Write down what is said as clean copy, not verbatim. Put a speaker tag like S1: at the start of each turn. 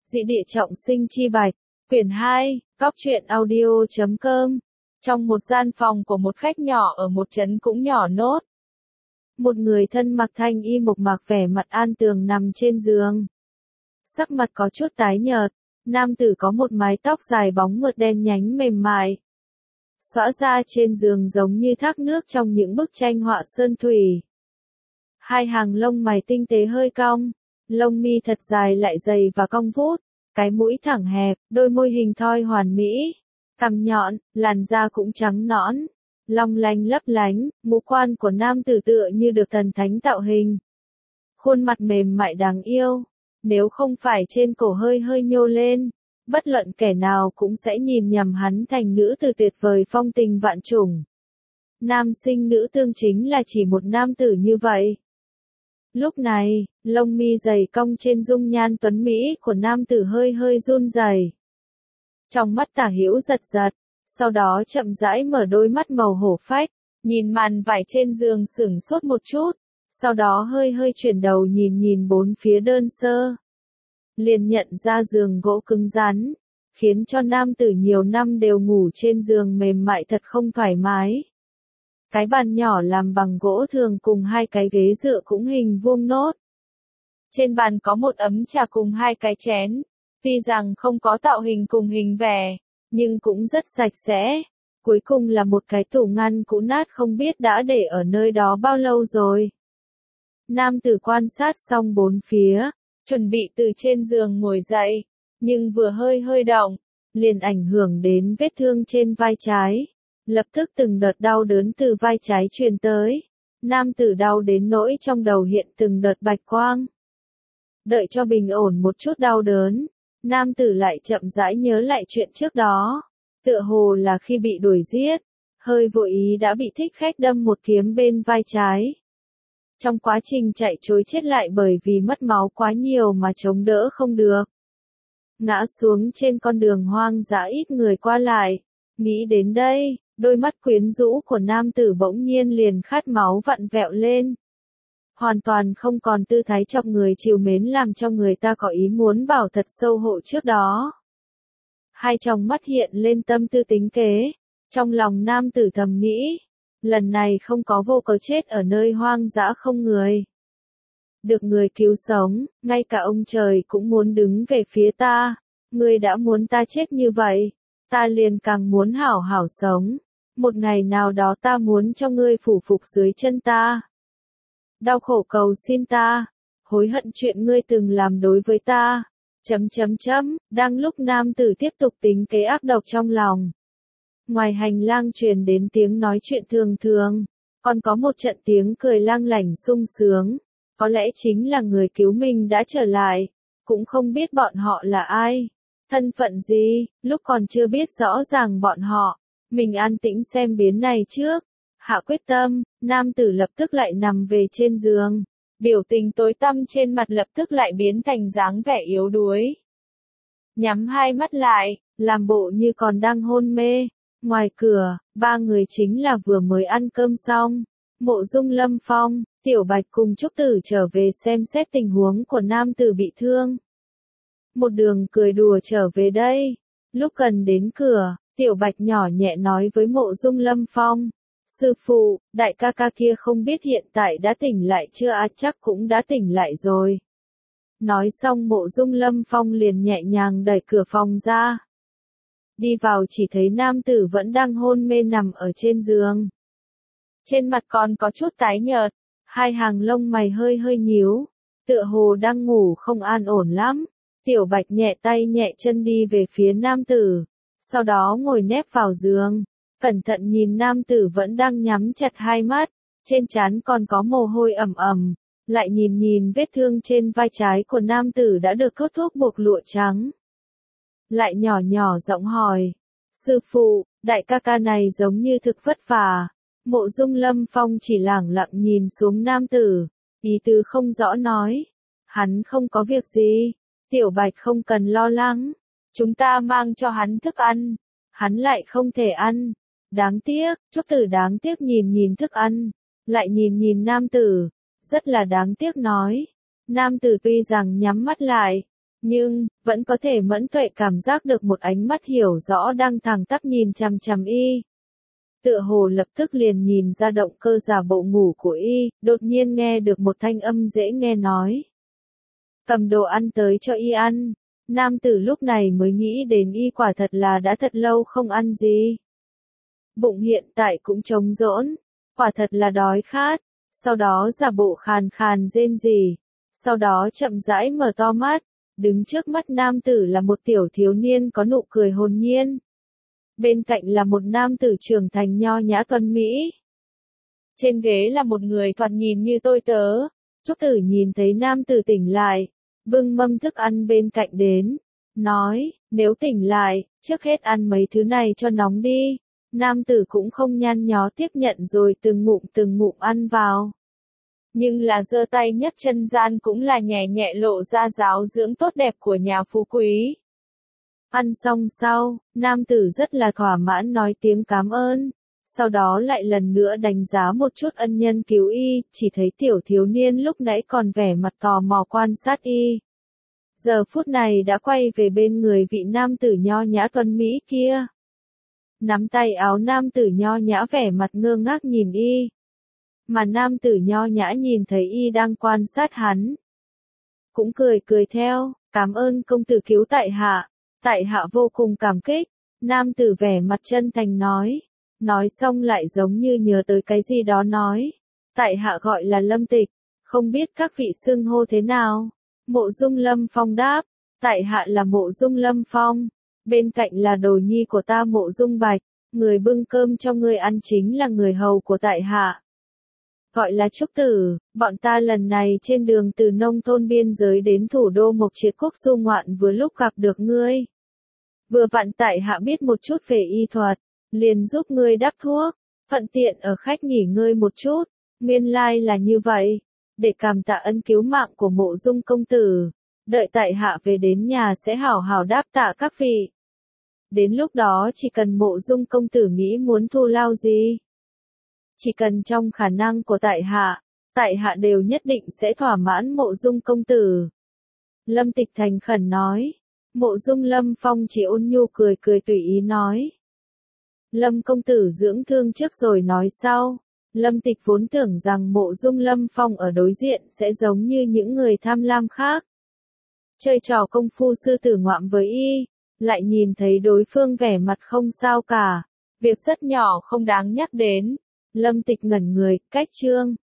S1: Dị địa trọng sinh chi bạch, quyển 2, góc truyện audio.com. Trong một gian phòng của một khách nhỏ ở một trấn cũng nhỏ nốt. Một người thân mặc thanh y mộc mạc vẻ mặt an tường nằm trên giường. Sắc mặt có chút tái nhợt, nam tử có một mái tóc dài bóng mượt đen nhánh mềm mại. Xõa ra trên giường giống như thác nước trong những bức tranh họa sơn thủy. Hai hàng lông mày tinh tế hơi cong, lông mi thật dài lại dày và cong vút, cái mũi thẳng hẹp, đôi môi hình thoi hoàn mỹ, cằm nhọn, làn da cũng trắng nõn, long lanh lấp lánh, ngũ quan của nam tử tựa như được thần thánh tạo hình. Khuôn mặt mềm mại đáng yêu, nếu không phải trên cổ hơi hơi nhô lên, bất luận kẻ nào cũng sẽ nhìn nhầm hắn thành nữ tử tuyệt vời phong tình vạn trùng. Nam sinh nữ tương chính là chỉ một nam tử như vậy. Lúc này, lông mi dày cong trên dung nhan tuấn mỹ của nam tử hơi hơi run rẩy. Trong mắt Tả Hữu giật giật, sau đó chậm rãi mở đôi mắt màu hổ phách, nhìn màn vải trên giường sửng sốt một chút, sau đó hơi hơi chuyển đầu nhìn bốn phía đơn sơ. Liền nhận ra giường gỗ cứng rắn, khiến cho nam tử nhiều năm đều ngủ trên giường mềm mại thật không thoải mái. Cái bàn nhỏ làm bằng gỗ thường cùng hai cái ghế dựa cũng hình vuông nốt. Trên bàn có một ấm trà cùng hai cái chén, tuy rằng không có tạo hình cùng hình vẻ, nhưng cũng rất sạch sẽ. Cuối cùng là một cái tủ ngăn cũ nát không biết đã để ở nơi đó bao lâu rồi. Nam tử quan sát xong bốn phía, chuẩn bị từ trên giường ngồi dậy, nhưng vừa hơi hơi động, liền ảnh hưởng đến vết thương trên vai trái. Lập tức từng đợt đau đớn từ vai trái truyền tới. Nam tử đau đến nỗi trong đầu hiện từng đợt bạch quang. Đợi cho bình ổn một chút đau đớn, nam tử lại chậm rãi nhớ lại chuyện trước đó. Tựa hồ là khi bị đuổi giết, hơi vô ý đã bị thích khách đâm một kiếm bên vai trái. Trong quá trình chạy trối chết lại bởi vì mất máu quá nhiều mà chống đỡ không được. Ngã xuống trên con đường hoang dã ít người qua lại. Nghĩ đến đây, đôi mắt quyến rũ của nam tử bỗng nhiên liền khát máu vặn vẹo lên. Hoàn toàn không còn tư thái trọng người trìu mến làm cho người ta có ý muốn bảo thật sâu hộ trước đó. Hai tròng mắt hiện lên tâm tư tính kế, trong lòng nam tử thầm nghĩ, lần này không có vô cớ chết ở nơi hoang dã không người. Được người cứu sống, ngay cả ông trời cũng muốn đứng về phía ta, người đã muốn ta chết như vậy, ta liền càng muốn hảo hảo sống. Một ngày nào đó ta muốn cho ngươi phủ phục dưới chân ta. Đau khổ cầu xin ta, hối hận chuyện ngươi từng làm đối với ta. Đang lúc nam tử tiếp tục tính kế ác độc trong lòng. Ngoài hành lang truyền đến tiếng nói chuyện thường thường, còn có một trận tiếng cười lang lảnh sung sướng. Có lẽ chính là người cứu mình đã trở lại, cũng không biết bọn họ là ai, thân phận gì, lúc còn chưa biết rõ ràng bọn họ. Mình an tĩnh xem biến này trước. Hạ quyết tâm, nam tử lập tức lại nằm về trên giường. Biểu tình tối tăm trên mặt lập tức lại biến thành dáng vẻ yếu đuối. Nhắm hai mắt lại, làm bộ như còn đang hôn mê. Ngoài cửa, ba người chính là vừa mới ăn cơm xong. Mộ Dung Lâm Phong, Tiểu Bạch cùng Trúc Tử trở về xem xét tình huống của nam tử bị thương. Một đường cười đùa trở về đây. Lúc gần đến cửa, Tiểu Bạch nhỏ nhẹ nói với Mộ Dung Lâm Phong, sư phụ, đại ca ca kia không biết hiện tại đã tỉnh lại chưa chắc cũng đã tỉnh lại rồi. Nói xong Mộ Dung Lâm Phong liền nhẹ nhàng đẩy cửa phòng ra. Đi vào chỉ thấy nam tử vẫn đang hôn mê nằm ở trên giường. Trên mặt còn có chút tái nhợt, hai hàng lông mày hơi hơi nhíu, tựa hồ đang ngủ không an ổn lắm. Tiểu Bạch nhẹ tay nhẹ chân đi về phía nam tử. Sau đó ngồi nép vào giường, cẩn thận nhìn nam tử vẫn đang nhắm chặt hai mắt, trên trán còn có mồ hôi ẩm ẩm, lại nhìn vết thương trên vai trái của nam tử đã được cốt thuốc buộc lụa trắng. Lại nhỏ giọng hỏi, sư phụ, đại ca ca này giống như thực vất vả. Mộ Dung Lâm Phong chỉ lẳng lặng nhìn xuống nam tử, ý tứ không rõ nói, hắn không có việc gì, Tiểu Bạch không cần lo lắng. Chúng ta mang cho hắn thức ăn, hắn lại không thể ăn. Đáng tiếc, Trúc Tử đáng tiếc nhìn thức ăn, lại nhìn nam tử, rất là đáng tiếc nói. Nam tử tuy rằng nhắm mắt lại, nhưng, vẫn có thể mẫn tuệ cảm giác được một ánh mắt hiểu rõ đang thẳng tắp nhìn chằm chằm y. Tựa hồ lập tức liền nhìn ra động cơ giả bộ ngủ của y, đột nhiên nghe được một thanh âm dễ nghe nói. Cầm đồ ăn tới cho y ăn. Nam tử lúc này mới nghĩ đến y quả thật là đã thật lâu không ăn gì. Bụng hiện tại cũng trống rỗng, quả thật là đói khát, sau đó giả bộ khàn khàn rên rỉ, sau đó chậm rãi mở to mắt, đứng trước mắt nam tử là một tiểu thiếu niên có nụ cười hồn nhiên. Bên cạnh là một nam tử trưởng thành nho nhã tuấn mỹ. Trên ghế là một người thoạt nhìn như tôi tớ. Trúc tử nhìn thấy nam tử tỉnh lại, bưng mâm thức ăn bên cạnh đến, nói, nếu tỉnh lại, trước hết ăn mấy thứ này cho nóng đi. Nam tử cũng không nhăn nhó tiếp nhận rồi từng ngụm ăn vào. Nhưng là giơ tay nhấc chân gian cũng là nhẹ nhẹ lộ ra giáo dưỡng tốt đẹp của nhà phú quý. Ăn xong sau, nam tử rất là thỏa mãn nói tiếng cảm ơn, sau đó lại lần nữa đánh giá một chút ân nhân cứu y, chỉ thấy tiểu thiếu niên lúc nãy còn vẻ mặt tò mò quan sát y. Giờ phút này đã quay về bên người vị nam tử nho nhã tuấn mỹ kia. Nắm tay áo nam tử nho nhã vẻ mặt ngơ ngác nhìn y. Mà nam tử nho nhã nhìn thấy y đang quan sát hắn. Cũng cười theo, cảm ơn công tử cứu tại hạ vô cùng cảm kích. Nam tử vẻ mặt chân thành nói xong lại giống như nhớ tới cái gì đó nói. Tại hạ gọi là Lâm Tịch, không biết các vị xưng hô thế nào. Mộ Dung Lâm Phong đáp, tại hạ là Mộ Dung Lâm Phong, bên cạnh là đồ nhi của ta Mộ Dung Bạch, người bưng cơm cho ngươi ăn chính là người hầu của tại hạ. Gọi là Trúc Tử, bọn ta lần này trên đường từ nông thôn biên giới đến thủ đô Mộc Triệt Quốc du ngoạn vừa lúc gặp được ngươi. Vừa vặn tại hạ biết một chút về y thuật, liền giúp ngươi đắp thuốc, thuận tiện ở khách nghỉ ngơi một chút, nguyên lai là như vậy. Để cảm tạ ân cứu mạng của Mộ Dung công tử, đợi tại hạ về đến nhà sẽ hảo hảo đáp tạ các vị. Đến lúc đó chỉ cần Mộ Dung công tử nghĩ muốn thu lao gì, chỉ cần trong khả năng của tại hạ đều nhất định sẽ thỏa mãn Mộ Dung công tử. Lâm Tịch thành khẩn nói. Mộ Dung Lâm Phong chỉ ôn nhu cười tùy ý nói. Lâm công tử dưỡng thương trước rồi nói sau. Lâm Tịch vốn tưởng rằng Mộ Dung Lâm Phong ở đối diện sẽ giống như những người tham lam khác, chơi trò công phu sư tử ngoạm với y, lại nhìn thấy đối phương vẻ mặt không sao cả, việc rất nhỏ không đáng nhắc đến. Lâm Tịch ngẩn người, cách chương